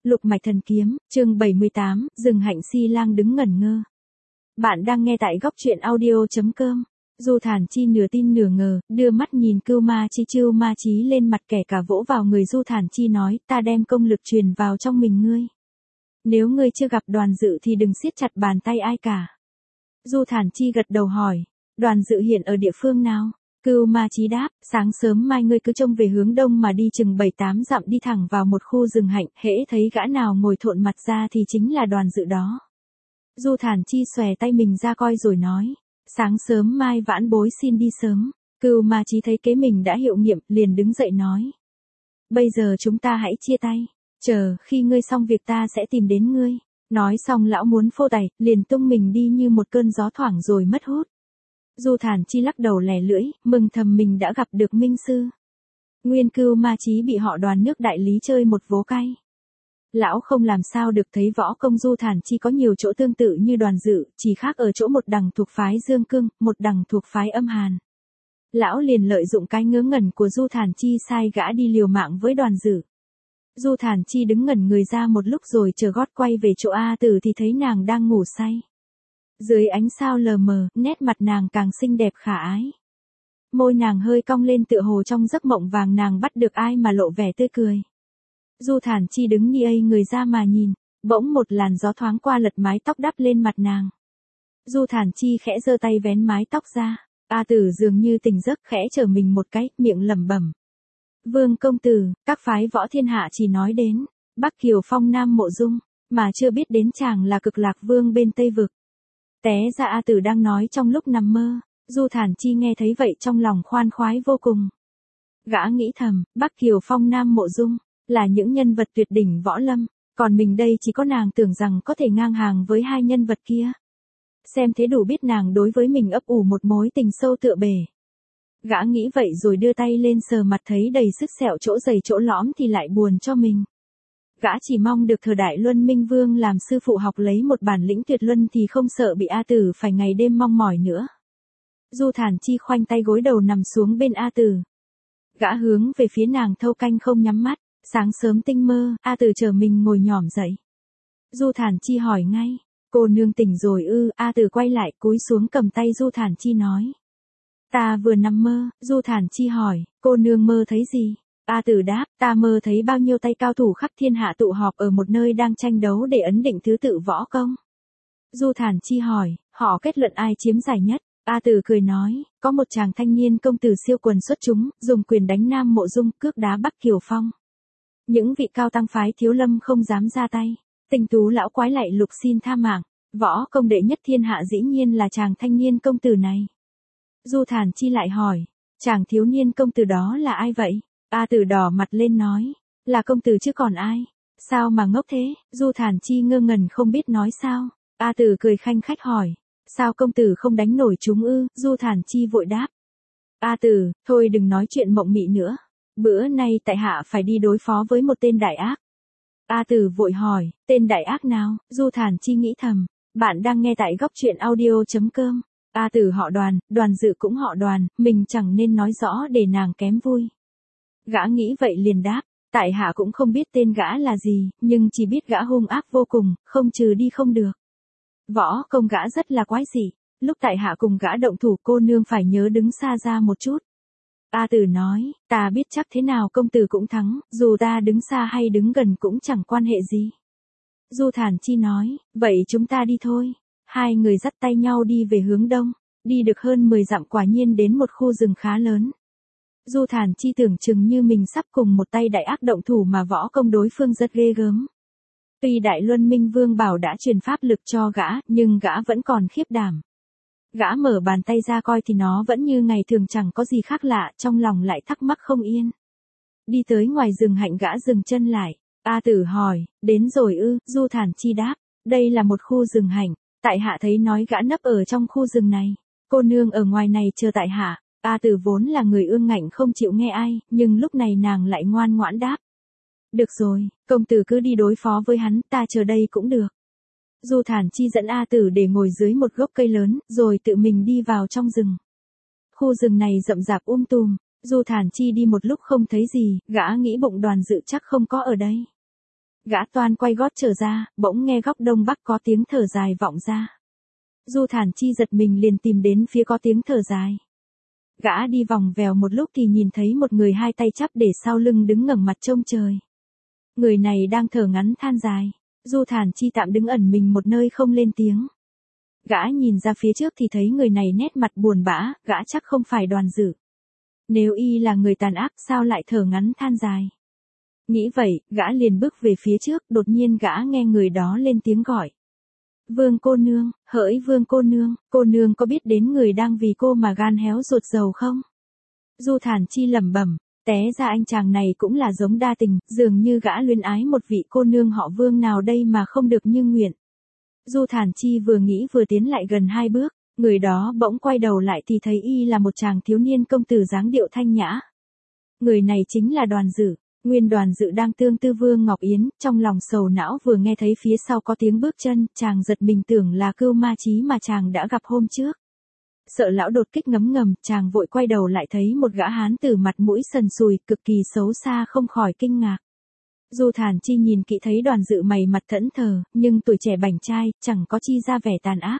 Lục mạch thần kiếm, chương 78, rừng hạnh si lang đứng ngẩn ngơ. Bạn đang nghe tại góc truyện audio.com. Du Thản Chi nửa tin nửa ngờ, đưa mắt nhìn Cưu Ma Chí lên mặt kẻ cả vỗ vào người Du Thản Chi nói, ta đem công lực truyền vào trong mình ngươi. Nếu ngươi chưa gặp Đoàn Dự thì đừng siết chặt bàn tay ai cả. Du Thản Chi gật đầu hỏi, Đoàn Dự hiện ở địa phương nào? Cưu Ma Chí đáp, sáng sớm mai ngươi cứ trông về hướng đông mà đi chừng 7-8 dặm đi thẳng vào một khu rừng hạnh, hễ thấy gã nào ngồi thộn mặt ra thì chính là Đoàn Dự đó. Du Thản Chi xòe tay mình ra coi rồi nói, sáng sớm mai vãn bối xin đi sớm. Cưu Ma Chí thấy kế mình đã hiệu nghiệm, liền đứng dậy nói, bây giờ chúng ta hãy chia tay, chờ khi ngươi xong việc ta sẽ tìm đến ngươi. Nói xong lão muốn phô tay, liền tung mình đi như một cơn gió thoảng rồi mất hút. Du Thản Chi lắc đầu lẻ lưỡi, mừng thầm mình đã gặp được minh sư. Nguyên Cưu Ma Chí bị họ Đoàn nước Đại Lý chơi một vố cay. Lão không làm sao được thấy võ công Du Thản Chi có nhiều chỗ tương tự như Đoàn Dự, chỉ khác ở chỗ một đằng thuộc phái Dương Cương, một đằng thuộc phái Âm Hàn. Lão liền lợi dụng cái ngớ ngẩn của Du Thản Chi sai gã đi liều mạng với Đoàn Dự. Du Thản Chi đứng ngẩn người ra một lúc rồi chờ gót quay về chỗ A Tử thì thấy nàng đang ngủ say. Dưới ánh sao lờ mờ, nét mặt nàng càng xinh đẹp khả ái. Môi nàng hơi cong lên tựa hồ trong giấc mộng vàng nàng bắt được ai mà lộ vẻ tươi cười. Du Thản Chi đứng ngây người ra mà nhìn, bỗng một làn gió thoáng qua lật mái tóc đắp lên mặt nàng. Du Thản Chi khẽ giơ tay vén mái tóc ra, A Tử dường như tỉnh giấc khẽ trở mình một cái, miệng lẩm bẩm. Vương công tử, các phái võ thiên hạ chỉ nói đến Bắc Kiều Phong Nam Mộ Dung, mà chưa biết đến chàng là Cực Lạc Vương bên Tây Vực. Té ra A Tử đang nói trong lúc nằm mơ. Du Thản Chi nghe thấy vậy trong lòng khoan khoái vô cùng. Gã nghĩ thầm, Bắc Kiều Phong Nam Mộ Dung là những nhân vật tuyệt đỉnh võ lâm, còn mình đây chỉ có nàng tưởng rằng có thể ngang hàng với hai nhân vật kia. Xem thế đủ biết nàng đối với mình ấp ủ một mối tình sâu tựa bể. Gã nghĩ vậy rồi đưa tay lên sờ mặt thấy đầy sức sẹo chỗ dày chỗ lõm thì lại buồn cho mình. Gã chỉ mong được thời đại Luân Minh Vương làm sư phụ học lấy một bản lĩnh tuyệt luân thì không sợ bị A Tử phải ngày đêm mong mỏi nữa. Du Thản Chi khoanh tay gối đầu nằm xuống bên A Tử. Gã hướng về phía nàng thâu canh không nhắm mắt, sáng sớm tinh mơ, A Tử chờ mình ngồi nhỏm dậy. Du Thản Chi hỏi ngay, cô nương tỉnh rồi ư? A Tử quay lại cúi xuống cầm tay Du Thản Chi nói. Ta vừa nằm mơ. Du Thản Chi hỏi, cô nương mơ thấy gì? A Tử đáp, ta mơ thấy bao nhiêu tay cao thủ khắp thiên hạ tụ họp ở một nơi đang tranh đấu để ấn định thứ tự võ công. Du Thản Chi hỏi, họ kết luận ai chiếm giải nhất? A Tử cười nói, có một chàng thanh niên công tử siêu quần xuất chúng, dùng quyền đánh Nam Mộ Dung, cước đá Bắc Kiều Phong. Những vị cao tăng phái Thiếu Lâm không dám ra tay. Tinh tú lão quái lại lục xin tha mạng. Võ công đệ nhất thiên hạ dĩ nhiên là chàng thanh niên công tử này. Du Thản Chi lại hỏi, chàng thiếu niên công tử đó là ai vậy? A Tử đỏ mặt lên nói, là công tử chứ còn ai? Sao mà ngốc thế? Du Thản Chi ngơ ngẩn không biết nói sao. A Tử cười khanh khách hỏi, sao công tử không đánh nổi chúng ư? Du Thản Chi vội đáp. A Tử, thôi đừng nói chuyện mộng mị nữa. Bữa nay tại hạ phải đi đối phó với một tên đại ác. A Tử vội hỏi, tên đại ác nào? Du Thản Chi nghĩ thầm, bạn đang nghe tại góc truyện audio.com. A Tử họ Đoàn, Đoàn Dự cũng họ Đoàn, mình chẳng nên nói rõ để nàng kém vui. Gã nghĩ vậy liền đáp, tại hạ cũng không biết tên gã là gì, nhưng chỉ biết gã hung ác vô cùng, không trừ đi không được. Võ công gã rất là quái dị, lúc tại hạ cùng gã động thủ cô nương phải nhớ đứng xa ra một chút. A Tử nói, ta biết chắc thế nào công tử cũng thắng, dù ta đứng xa hay đứng gần cũng chẳng quan hệ gì. Du Thản Chi nói, vậy chúng ta đi thôi. Hai người dắt tay nhau đi về hướng đông, đi được hơn 10 dặm quả nhiên đến một khu rừng khá lớn. Du Thản Chi tưởng chừng như mình sắp cùng một tay đại ác động thủ mà võ công đối phương rất ghê gớm. Tuy Đại Luân Minh Vương bảo đã truyền pháp lực cho gã, nhưng gã vẫn còn khiếp đảm. Gã mở bàn tay ra coi thì nó vẫn như ngày thường chẳng có gì khác lạ, trong lòng lại thắc mắc không yên. Đi tới ngoài rừng hạnh gã dừng chân lại. A Tử hỏi, đến rồi ư? Du Thản Chi đáp, đây là một khu rừng hạnh. Tại hạ thấy nói gã nấp ở trong khu rừng này. Cô nương ở ngoài này chờ tại hạ. A Tử vốn là người ương ngạnh không chịu nghe ai, nhưng lúc này nàng lại ngoan ngoãn đáp. Được rồi, công tử cứ đi đối phó với hắn, ta chờ đây cũng được. Du Thản Chi dẫn A Tử để ngồi dưới một gốc cây lớn, rồi tự mình đi vào trong rừng. Khu rừng này rậm rạp tùm, Du Thản Chi đi một lúc không thấy gì, gã nghĩ bụng Đoàn Dự chắc không có ở đây. Gã toan quay gót trở ra, bỗng nghe góc đông bắc có tiếng thở dài vọng ra. Du Thản Chi giật mình liền tìm đến phía có tiếng thở dài. Gã đi vòng vèo một lúc thì nhìn thấy một người hai tay chắp để sau lưng đứng ngẩng mặt trông trời. Người này đang thở ngắn than dài. Du Thản Chi tạm đứng ẩn mình một nơi không lên tiếng. Gã nhìn ra phía trước thì thấy người này nét mặt buồn bã, gã chắc không phải Đoàn Dự. Nếu y là người tàn ác sao lại thở ngắn than dài. Nghĩ vậy, gã liền bước về phía trước, đột nhiên gã nghe người đó lên tiếng gọi. Vương cô nương, hỡi Vương cô nương có biết đến người đang vì cô mà gan héo ruột dầu không? Du Thản Chi lẩm bẩm, té ra anh chàng này cũng là giống đa tình, dường như gã luyến ái một vị cô nương họ Vương nào đây mà không được như nguyện. Du Thản Chi vừa nghĩ vừa tiến lại gần 2 bước, người đó bỗng quay đầu lại thì thấy y là một chàng thiếu niên công tử dáng điệu thanh nhã. Người này chính là Đoàn Dự. Nguyên Đoàn Dự đang tương tư Vương Ngọc Yến, trong lòng sầu não vừa nghe thấy phía sau có tiếng bước chân, chàng giật mình tưởng là Cưu Ma Chí mà chàng đã gặp hôm trước. Sợ lão đột kích ngấm ngầm, chàng vội quay đầu lại thấy một gã hán tử mặt mũi sần sùi, cực kỳ xấu xa không khỏi kinh ngạc. Du Thản Chi nhìn kỹ thấy Đoàn Dự mày mặt thẫn thờ, nhưng tuổi trẻ bảnh trai, chẳng có chi ra vẻ tàn ác.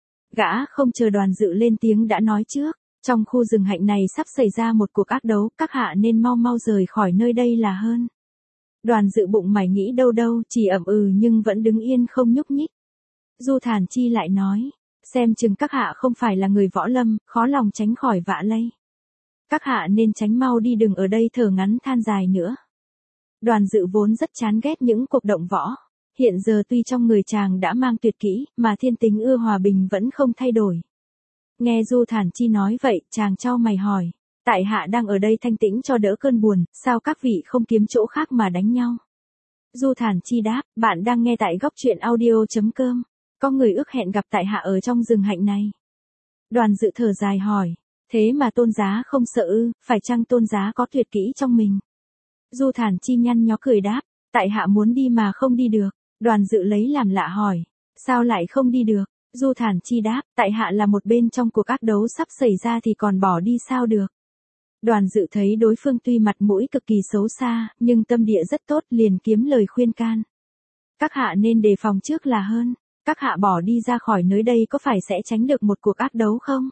Gã không chờ Đoàn Dự lên tiếng đã nói trước. Trong khu rừng hạnh này sắp xảy ra một cuộc ác đấu, các hạ nên mau mau rời khỏi nơi đây là hơn. Đoàn Dự bụng mày nghĩ đâu đâu, chỉ ậm ừ nhưng vẫn đứng yên không nhúc nhích. Du Thản Chi lại nói, xem chừng các hạ không phải là người võ lâm, khó lòng tránh khỏi vạ lây. Các hạ nên tránh mau đi, đừng ở đây thở ngắn than dài nữa. Đoàn Dự vốn rất chán ghét những cuộc động võ. Hiện giờ tuy trong người chàng đã mang tuyệt kỹ, mà thiên tính ưa hòa bình vẫn không thay đổi. Nghe Du Thản Chi nói vậy, chàng chau mày hỏi, tại hạ đang ở đây thanh tĩnh cho đỡ cơn buồn, sao các vị không kiếm chỗ khác mà đánh nhau? Du Thản Chi đáp, bạn đang nghe tại góc truyện audio.com, có người ước hẹn gặp tại hạ ở trong rừng hạnh này. Đoàn Dự thở dài hỏi, thế mà Tôn giá không sợ ư, phải chăng Tôn giá có tuyệt kỹ trong mình? Du Thản Chi nhăn nhó cười đáp, tại hạ muốn đi mà không đi được. Đoàn Dự lấy làm lạ hỏi, sao lại không đi được? Du Thản Chi đáp, tại hạ là một bên trong cuộc ác đấu sắp xảy ra thì còn bỏ đi sao được. Đoàn Dự thấy đối phương tuy mặt mũi cực kỳ xấu xa, nhưng tâm địa rất tốt, liền kiếm lời khuyên can. Các hạ nên đề phòng trước là hơn, các hạ bỏ đi ra khỏi nơi đây có phải sẽ tránh được một cuộc ác đấu không?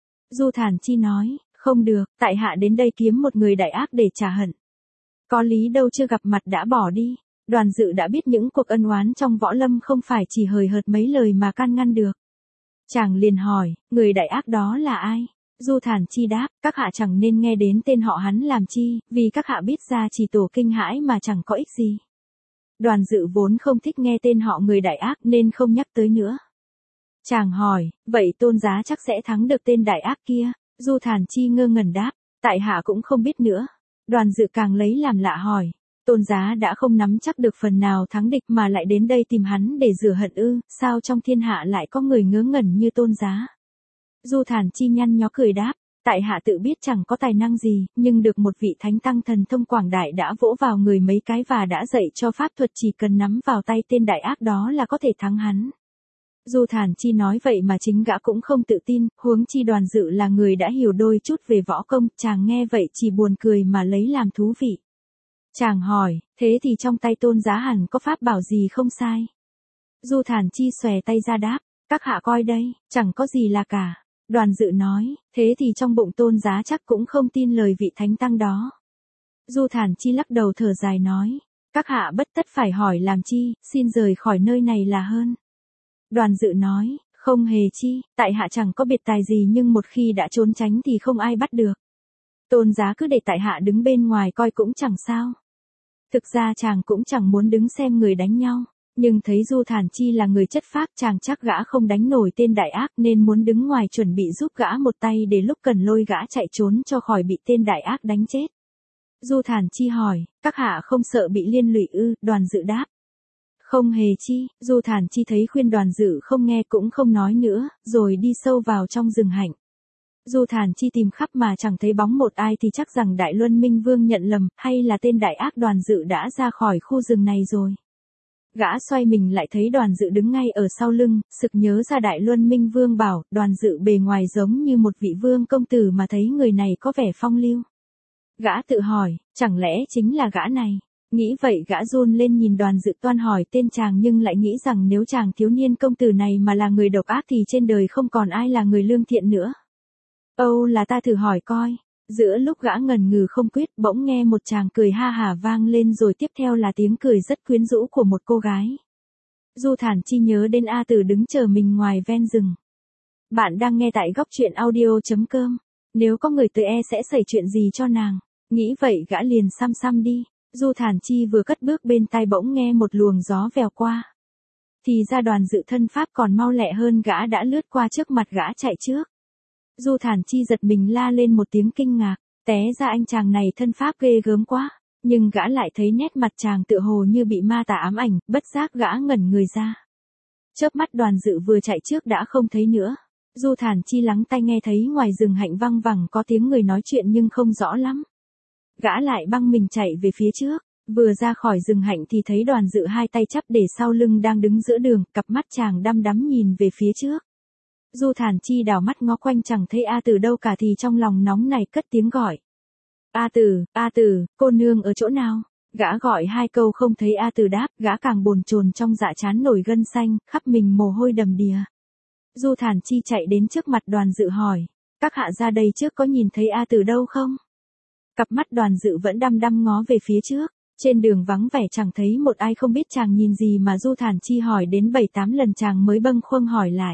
Du Thản Chi nói, không được, tại hạ đến đây kiếm một người đại ác để trả hận. Có lý đâu chưa gặp mặt đã bỏ đi. Đoàn Dự đã biết những cuộc ân oán trong võ lâm không phải chỉ hời hợt mấy lời mà can ngăn được. Chàng liền hỏi, người đại ác đó là ai? Du Thản Chi đáp, các hạ chẳng nên nghe đến tên họ hắn làm chi, vì các hạ biết ra chỉ tổ kinh hãi mà chẳng có ích gì. Đoàn Dự vốn không thích nghe tên họ người đại ác nên không nhắc tới nữa. Chàng hỏi, vậy Tôn giá chắc sẽ thắng được tên đại ác kia? Du Thản Chi ngơ ngẩn đáp, tại hạ cũng không biết nữa. Đoàn Dự càng lấy làm lạ hỏi, Tôn giá đã không nắm chắc được phần nào thắng địch mà lại đến đây tìm hắn để rửa hận ư, sao trong thiên hạ lại có người ngớ ngẩn như Tôn giá? Du Thản Chi nhăn nhó cười đáp, tại hạ tự biết chẳng có tài năng gì, nhưng được một vị thánh tăng thần thông quảng đại đã vỗ vào người mấy cái và đã dạy cho pháp thuật, chỉ cần nắm vào tay tên đại ác đó là có thể thắng hắn. Du Thản Chi nói vậy mà chính gã cũng không tự tin, huống chi Đoàn Dự là người đã hiểu đôi chút về võ công, chàng nghe vậy chỉ buồn cười mà lấy làm thú vị. Chàng hỏi, thế thì trong tay Tôn giá hẳn có pháp bảo gì không sai? Du Thản Chi xòe tay ra đáp, các hạ coi đây, chẳng có gì là cả. Đoàn Dự nói, thế thì trong bụng Tôn giá chắc cũng không tin lời vị thánh tăng đó. Du Thản Chi lắc đầu thở dài nói, các hạ bất tất phải hỏi làm chi, xin rời khỏi nơi này là hơn. Đoàn Dự nói, không hề chi, tại hạ chẳng có biệt tài gì nhưng một khi đã trốn tránh thì không ai bắt được. Tôn giá cứ để tại hạ đứng bên ngoài coi cũng chẳng sao. Thực ra chàng cũng chẳng muốn đứng xem người đánh nhau, nhưng thấy Du Thản Chi là người chất phác, chàng chắc gã không đánh nổi tên đại ác nên muốn đứng ngoài chuẩn bị giúp gã một tay để lúc cần lôi gã chạy trốn cho khỏi bị tên đại ác đánh chết. Du Thản Chi hỏi, các hạ không sợ bị liên lụy ư? Đoàn Dự đáp, không hề chi. Du Thản Chi thấy khuyên Đoàn Dự không nghe cũng không nói nữa, rồi đi sâu vào trong rừng hạnh. Du Thản Chi tìm khắp mà chẳng thấy bóng một ai thì chắc rằng Đại Luân Minh Vương nhận lầm, hay là tên đại ác Đoàn Dự đã ra khỏi khu rừng này rồi. Gã xoay mình lại thấy Đoàn Dự đứng ngay ở sau lưng, sực nhớ ra Đại Luân Minh Vương bảo, Đoàn Dự bề ngoài giống như một vị vương công tử mà thấy người này có vẻ phong lưu. Gã tự hỏi, chẳng lẽ chính là gã này? Nghĩ vậy gã run lên nhìn Đoàn Dự toan hỏi tên chàng nhưng lại nghĩ rằng nếu chàng thiếu niên công tử này mà là người độc ác thì trên đời không còn ai là người lương thiện nữa. Âu là ta thử hỏi coi. Giữa lúc gã ngần ngừ không quyết bỗng nghe một chàng cười ha hả vang lên rồi tiếp theo là tiếng cười rất quyến rũ của một cô gái. Du Thản Chi nhớ đến A Tử đứng chờ mình ngoài ven rừng. Bạn đang nghe tại góc truyện audio.com. Nếu có người tới sẽ xảy chuyện gì cho nàng. Nghĩ vậy gã liền xăm xăm đi. Du Thản Chi vừa cất bước bên tai bỗng nghe một luồng gió vèo qua. Thì ra Đoàn Dự thân pháp còn mau lẹ hơn gã đã lướt qua trước mặt gã chạy trước. Du Thản Chi giật mình la lên một tiếng kinh ngạc, té ra anh chàng này thân pháp ghê gớm quá, nhưng gã lại thấy nét mặt chàng tựa hồ như bị ma tà ám ảnh, bất giác gã ngẩn người ra. Chớp mắt Đoàn Dự vừa chạy trước đã không thấy nữa. Du Thản Chi lắng tai nghe thấy ngoài rừng hạnh văng vẳng có tiếng người nói chuyện nhưng không rõ lắm. Gã lại băng mình chạy về phía trước, vừa ra khỏi rừng hạnh thì thấy Đoàn Dự hai tay chắp để sau lưng đang đứng giữa đường, cặp mắt chàng đăm đắm nhìn về phía trước. Du Thản Chi đảo mắt ngó quanh chẳng thấy A Tử đâu cả thì trong lòng nóng này cất tiếng gọi. A Tử, cô nương ở chỗ nào? Gã gọi hai câu không thấy A Tử đáp, gã càng bồn chồn trong dạ chán nổi gân xanh, khắp mình mồ hôi đầm đìa. Du Thản Chi chạy đến trước mặt Đoàn Dự hỏi, các hạ ra đây trước có nhìn thấy A Tử đâu không? Cặp mắt Đoàn Dự vẫn đăm đăm ngó về phía trước, trên đường vắng vẻ chẳng thấy một ai không biết chàng nhìn gì mà Du Thản Chi hỏi đến 7-8 lần chàng mới bâng khuâng hỏi lại.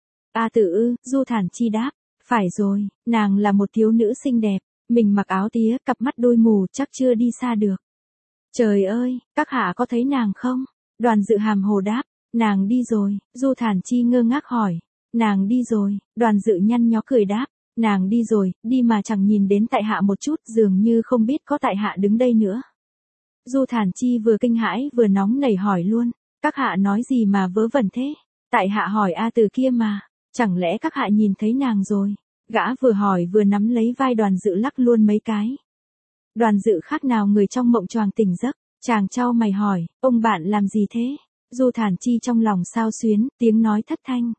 A Tử ư? Du Thản Chi đáp, phải rồi, nàng là một thiếu nữ xinh đẹp, mình mặc áo tía, cặp mắt đôi mù chắc chưa đi xa được. Trời ơi, các hạ có thấy nàng không? Đoàn Dự hàm hồ đáp, nàng đi rồi. Du Thản Chi ngơ ngác hỏi, nàng đi rồi. Đoàn Dự nhăn nhó cười đáp, nàng đi rồi, đi mà chẳng nhìn đến tại hạ một chút, dường như không biết có tại hạ đứng đây nữa. Du Thản Chi vừa kinh hãi vừa nóng nảy hỏi luôn, các hạ nói gì mà vớ vẩn thế? Tại hạ hỏi A Tử kia mà, chẳng lẽ các hạ nhìn thấy nàng rồi? Gã vừa hỏi vừa nắm lấy vai Đoàn Dự lắc luôn mấy cái. Đoàn Dự khác nào người trong mộng choàng tỉnh giấc, chàng chau mày hỏi, ông bạn làm gì thế? Du Thản Chi trong lòng xao xuyến, tiếng nói thất thanh.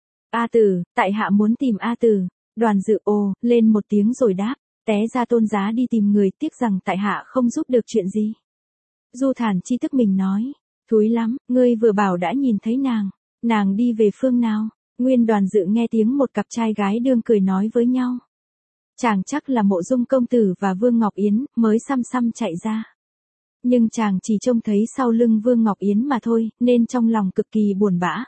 A Tử, tại hạ muốn tìm A Tử. Đoàn Dự ồ lên một tiếng rồi đáp, té ra tôn giá đi tìm người, tiếc rằng tại hạ không giúp được chuyện gì. Du Thản Chi tức mình nói, thúi lắm, ngươi vừa bảo đã nhìn thấy nàng đi về phương nào? Nguyên Đoàn Dự nghe tiếng một cặp trai gái đương cười nói với nhau. Chàng chắc là Mộ Dung công tử và Vương Ngọc Yến, mới xăm xăm chạy ra. Nhưng chàng chỉ trông thấy sau lưng Vương Ngọc Yến mà thôi, nên trong lòng cực kỳ buồn bã.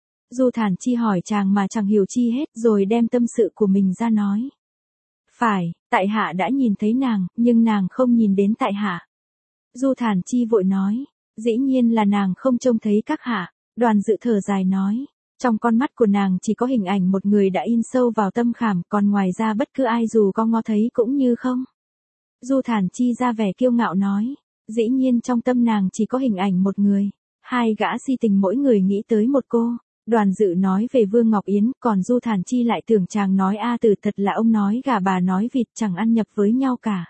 Du Thản Chi hỏi chàng mà chẳng hiểu chi hết, rồi đem tâm sự của mình ra nói. Phải, tại hạ đã nhìn thấy nàng, nhưng nàng không nhìn đến tại hạ. Du Thản Chi vội nói, dĩ nhiên là nàng không trông thấy các hạ. Đoàn Dự thở dài nói, trong con mắt của nàng chỉ có hình ảnh một người đã in sâu vào tâm khảm, còn ngoài ra bất cứ ai dù có ngó thấy cũng như không. Du Thản Chi ra vẻ kiêu ngạo nói, dĩ nhiên trong tâm nàng chỉ có hình ảnh một người. Hai gã si tình mỗi người nghĩ tới một cô. Đoàn Dự nói về Vương Ngọc Yến, còn Du Thản Chi lại tưởng chàng nói A Tử, thật là ông nói gà bà nói vịt, chẳng ăn nhập với nhau cả.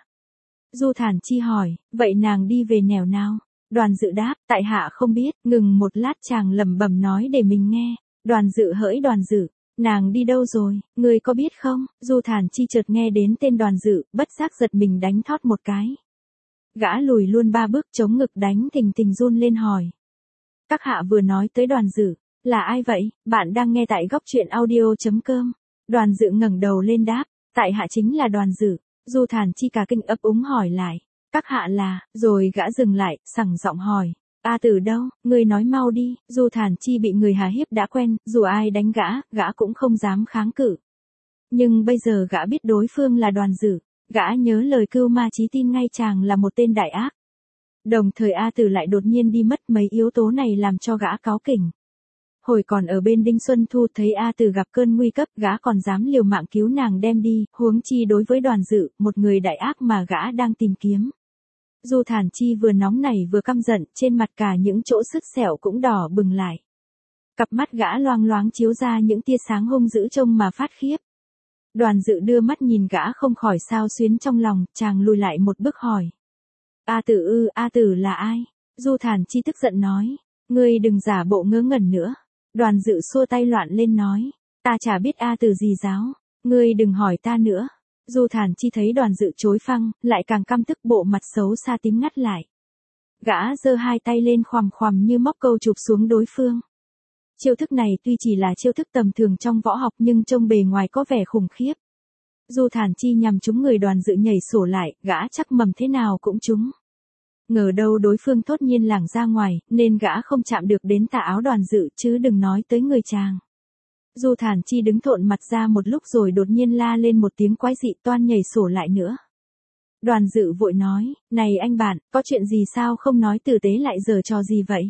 Du Thản Chi hỏi, vậy nàng đi về nẻo nào? Đoàn Dự đáp, tại hạ không biết. Ngừng một lát chàng lẩm bẩm nói để mình nghe. Đoàn Dự hỡi Đoàn Dự, nàng đi đâu rồi, ngươi có biết không? Du Thản Chi chợt nghe đến tên Đoàn Dự, bất giác giật mình đánh thót một cái. Gã lùi luôn 3 bước chống ngực đánh thình thình run lên hỏi. Các hạ vừa nói tới Đoàn Dự, là ai vậy? Bạn đang nghe tại góc truyện audio.com. Đoàn Dự ngẩng đầu lên đáp, tại hạ chính là Đoàn Dự. Du Thản Chi cả kinh ấp úng hỏi lại, các hạ là, rồi gã dừng lại, sẳng giọng hỏi, A Tử đâu, ngươi nói mau đi. Du Thản Chi bị người hà hiếp đã quen, dù ai đánh gã cũng không dám kháng cự. Nhưng bây giờ gã biết đối phương là Đoàn Dự, gã nhớ lời Cưu Ma Chí tin ngay chàng là một tên đại ác. Đồng thời A Tử lại đột nhiên đi mất, mấy yếu tố này làm cho gã cáu kỉnh. Hồi còn ở bên Đinh Xuân Thu thấy A Tử gặp cơn nguy cấp, gã còn dám liều mạng cứu nàng đem đi, huống chi đối với Đoàn Dự, một người đại ác mà gã đang tìm kiếm. Du Thản Chi vừa nóng nảy vừa căm giận, trên mặt cả những chỗ sứt sẹo cũng đỏ bừng lại. Cặp mắt gã loang loáng chiếu ra những tia sáng hung dữ trông mà phát khiếp. Đoàn Dự đưa mắt nhìn gã không khỏi xao xuyến trong lòng, chàng lùi lại một bước hỏi. A Tử ư? A Tử là ai? Du Thản Chi tức giận nói, ngươi đừng giả bộ ngớ ngẩn nữa. Đoàn Dự xua tay loạn lên nói, ta chả biết A Tử gì giáo, ngươi đừng hỏi ta nữa. Du Thản Chi thấy Đoàn Dự chối phăng, lại càng căm tức, bộ mặt xấu xa tím ngắt lại. Gã giơ hai tay lên khoằm khoằm như móc câu chụp xuống đối phương. Chiêu thức này tuy chỉ là chiêu thức tầm thường trong võ học nhưng trông bề ngoài có vẻ khủng khiếp. Du Thản Chi nhằm trúng người Đoàn Dự nhảy sổ lại, gã chắc mầm thế nào cũng trúng. Ngờ đâu đối phương thốt nhiên lảng ra ngoài, nên gã không chạm được đến tà áo Đoàn Dự chứ đừng nói tới người chàng. Du Thản Chi đứng thộn mặt ra một lúc rồi đột nhiên la lên một tiếng quái dị toan nhảy sổ lại nữa. Đoàn Dự vội nói, này anh bạn, có chuyện gì sao không nói tử tế lại giở trò gì vậy?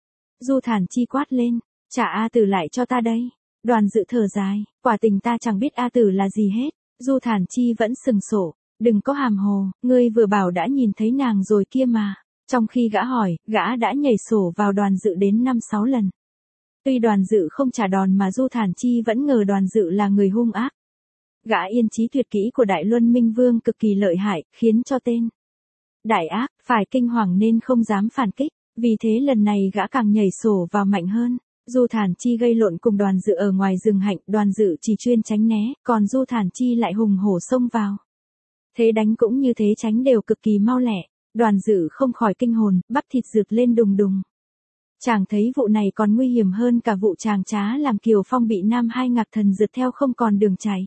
Du Thản Chi quát lên, trả A Tử lại cho ta đây. Đoàn Dự thở dài, quả tình ta chẳng biết A Tử là gì hết. Du Thản Chi vẫn sừng sổ, đừng có hàm hồ, ngươi vừa bảo đã nhìn thấy nàng rồi kia mà. Trong khi gã hỏi, gã đã nhảy sổ vào Đoàn Dự đến 5-6 lần. Tuy Đoàn Dự không trả đòn mà Du Thản Chi vẫn ngờ Đoàn Dự là người hung ác. Gã yên chí tuyệt kỹ của Đại Luân Minh Vương cực kỳ lợi hại, khiến cho tên đại ác phải kinh hoàng nên không dám phản kích, vì thế lần này gã càng nhảy sổ vào mạnh hơn. Du Thản Chi gây lộn cùng Đoàn Dự ở ngoài rừng hạnh, Đoàn Dự chỉ chuyên tránh né, còn Du Thản Chi lại hùng hổ xông vào. Thế đánh cũng như thế tránh đều cực kỳ mau lẹ, Đoàn Dự không khỏi kinh hồn, bắp thịt rực lên đùng đùng. Chàng thấy vụ này còn nguy hiểm hơn cả vụ chàng trá làm Kiều Phong bị Nam Hai Ngạc Thần rượt theo không còn đường chạy.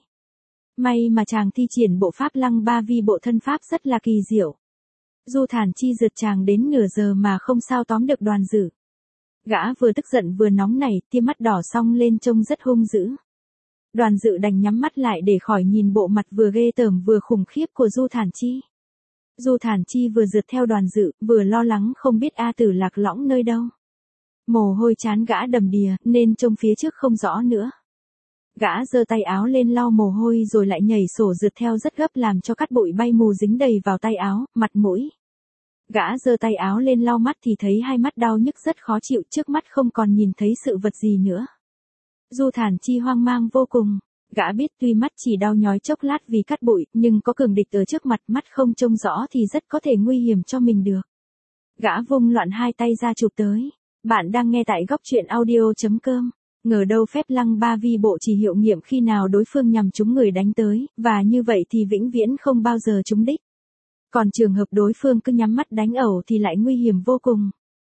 May mà chàng thi triển bộ pháp Lăng Ba Vi bộ thân pháp rất là kỳ diệu. Du Thản Chi rượt chàng đến nửa giờ mà không sao tóm được Đoàn Dự. Gã vừa tức giận vừa nóng nảy, tia mắt đỏ song lên trông rất hung dữ. Đoàn Dự đành nhắm mắt lại để khỏi nhìn bộ mặt vừa ghê tởm vừa khủng khiếp của Du Thản Chi. Du Thản Chi vừa rượt theo Đoàn Dự, vừa lo lắng không biết A Tử lạc lõng nơi đâu. Mồ hôi chán gã đầm đìa, nên trông phía trước không rõ nữa. Gã giơ tay áo lên lau mồ hôi rồi lại nhảy sổ rượt theo rất gấp làm cho cát bụi bay mù dính đầy vào tay áo, mặt mũi. Gã giơ tay áo lên lau mắt thì thấy hai mắt đau nhức rất khó chịu, trước mắt không còn nhìn thấy sự vật gì nữa. Du Thản Chi hoang mang vô cùng, gã biết tuy mắt chỉ đau nhói chốc lát vì cát bụi, nhưng có cường địch ở trước mặt, mắt không trông rõ thì rất có thể nguy hiểm cho mình được. Gã vung loạn hai tay ra chụp tới. Bạn đang nghe tại góc truyện audio.com. Ngờ đâu phép Lăng Ba Vi bộ chỉ hiệu nghiệm khi nào đối phương nhằm trúng người đánh tới, và như vậy thì vĩnh viễn không bao giờ trúng đích. Còn trường hợp đối phương cứ nhắm mắt đánh ẩu thì lại nguy hiểm vô cùng.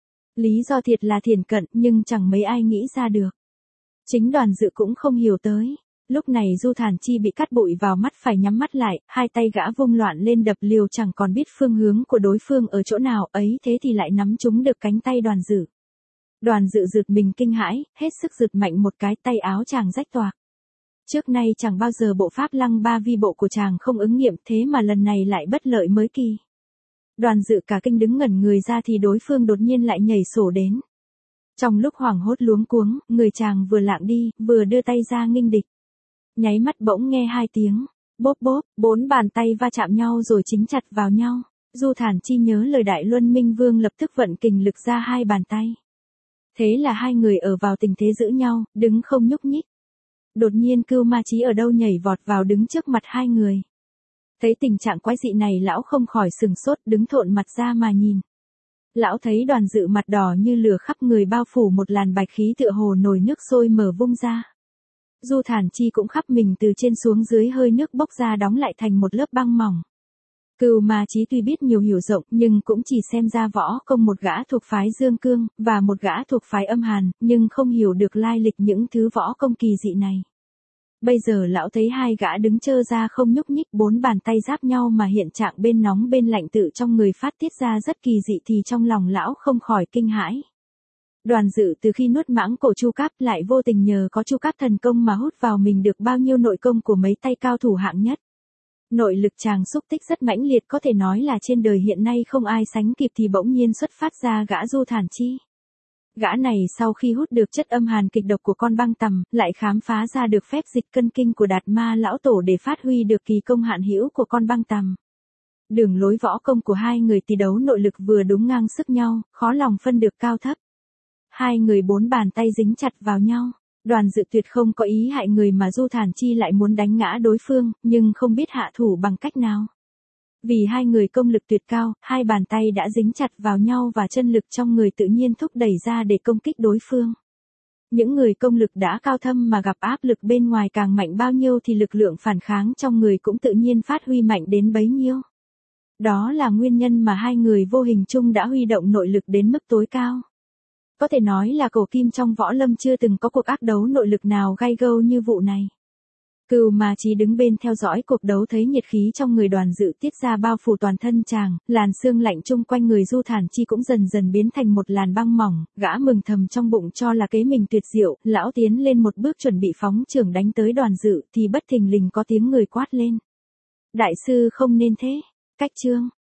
Lý do thiệt là thiển cận nhưng chẳng mấy ai nghĩ ra được. Chính Đoàn Dự cũng không hiểu tới. Lúc này Du Thản Chi bị cát bụi vào mắt phải nhắm mắt lại, hai tay gã vung loạn lên đập liều chẳng còn biết phương hướng của đối phương ở chỗ nào ấy, thế thì lại nắm trúng được cánh tay Đoàn Dự. Đoàn Dự giật mình kinh hãi, hết sức giật mạnh một cái, tay áo chàng rách toạc. Trước nay chẳng bao giờ bộ pháp Lăng Ba Vi bộ của chàng không ứng nghiệm, thế mà lần này lại bất lợi mới kỳ. Đoàn Dự cả kinh đứng ngẩn người ra thì đối phương đột nhiên lại nhảy sổ đến. Trong lúc hoảng hốt luống cuống, người chàng vừa lạng đi, vừa đưa tay ra nghênh địch. Nháy mắt bỗng nghe hai tiếng, bốp bốp, 4 bàn tay va chạm nhau rồi chính chặt vào nhau. Du Thản Chi nhớ lời Đại Luân Minh Vương lập tức vận kình lực ra hai bàn tay. Thế là hai người ở vào tình thế giữ nhau, đứng không nhúc nhích. Đột nhiên Cưu Ma Chí ở đâu nhảy vọt vào đứng trước mặt hai người. Thấy tình trạng quái dị này lão không khỏi sừng sốt, đứng thộn mặt ra mà nhìn. Lão thấy Đoàn Dự mặt đỏ như lửa khắp người bao phủ một làn bạch khí tựa hồ nồi nước sôi mở vung ra. Du Thản Chi cũng khắp mình từ trên xuống dưới hơi nước bốc ra đóng lại thành một lớp băng mỏng. Cưu Ma Chí tuy biết nhiều hiểu rộng nhưng cũng chỉ xem ra võ công một gã thuộc phái Dương Cương, và một gã thuộc phái Âm Hàn, nhưng không hiểu được lai lịch những thứ võ công kỳ dị này. Bây giờ lão thấy hai gã đứng trơ ra không nhúc nhích, 4 bàn tay giáp nhau mà hiện trạng bên nóng bên lạnh tự trong người phát tiết ra rất kỳ dị thì trong lòng lão không khỏi kinh hãi. Đoàn Dự từ khi nuốt mãng cổ Chu Cáp lại vô tình nhờ có Chu Cáp thần công mà hút vào mình được bao nhiêu nội công của mấy tay cao thủ hạng nhất. Nội lực chàng xúc tích rất mãnh liệt, có thể nói là trên đời hiện nay không ai sánh kịp, thì bỗng nhiên xuất phát ra gã Du Thản Chi. Gã này sau khi hút được chất âm hàn kịch độc của con băng tằm, lại khám phá ra được phép dịch cân kinh của Đạt Ma lão tổ để phát huy được kỳ công hạn hữu của con băng tằm. Đường lối võ công của hai người tỷ đấu nội lực vừa đúng ngang sức nhau, khó lòng phân được cao thấp. Hai người 4 bàn tay dính chặt vào nhau. Đoàn Dự tuyệt không có ý hại người mà Du Thản Chi lại muốn đánh ngã đối phương, nhưng không biết hạ thủ bằng cách nào. Vì hai người công lực tuyệt cao, hai bàn tay đã dính chặt vào nhau và chân lực trong người tự nhiên thúc đẩy ra để công kích đối phương. Những người công lực đã cao thâm mà gặp áp lực bên ngoài càng mạnh bao nhiêu thì lực lượng phản kháng trong người cũng tự nhiên phát huy mạnh đến bấy nhiêu. Đó là nguyên nhân mà hai người vô hình chung đã huy động nội lực đến mức tối cao. Có thể nói là cổ kim trong võ lâm chưa từng có cuộc ác đấu nội lực nào gay gâu như vụ này. Cừu Ma Chí đứng bên theo dõi cuộc đấu thấy nhiệt khí trong người Đoàn Dự tiết ra bao phủ toàn thân chàng, làn xương lạnh chung quanh người Du Thản Chi cũng dần dần biến thành một làn băng mỏng, gã mừng thầm trong bụng cho là kế mình tuyệt diệu, lão tiến lên một bước chuẩn bị phóng chưởng đánh tới Đoàn Dự thì bất thình lình có tiếng người quát lên. Đại sư không nên thế, cách chương.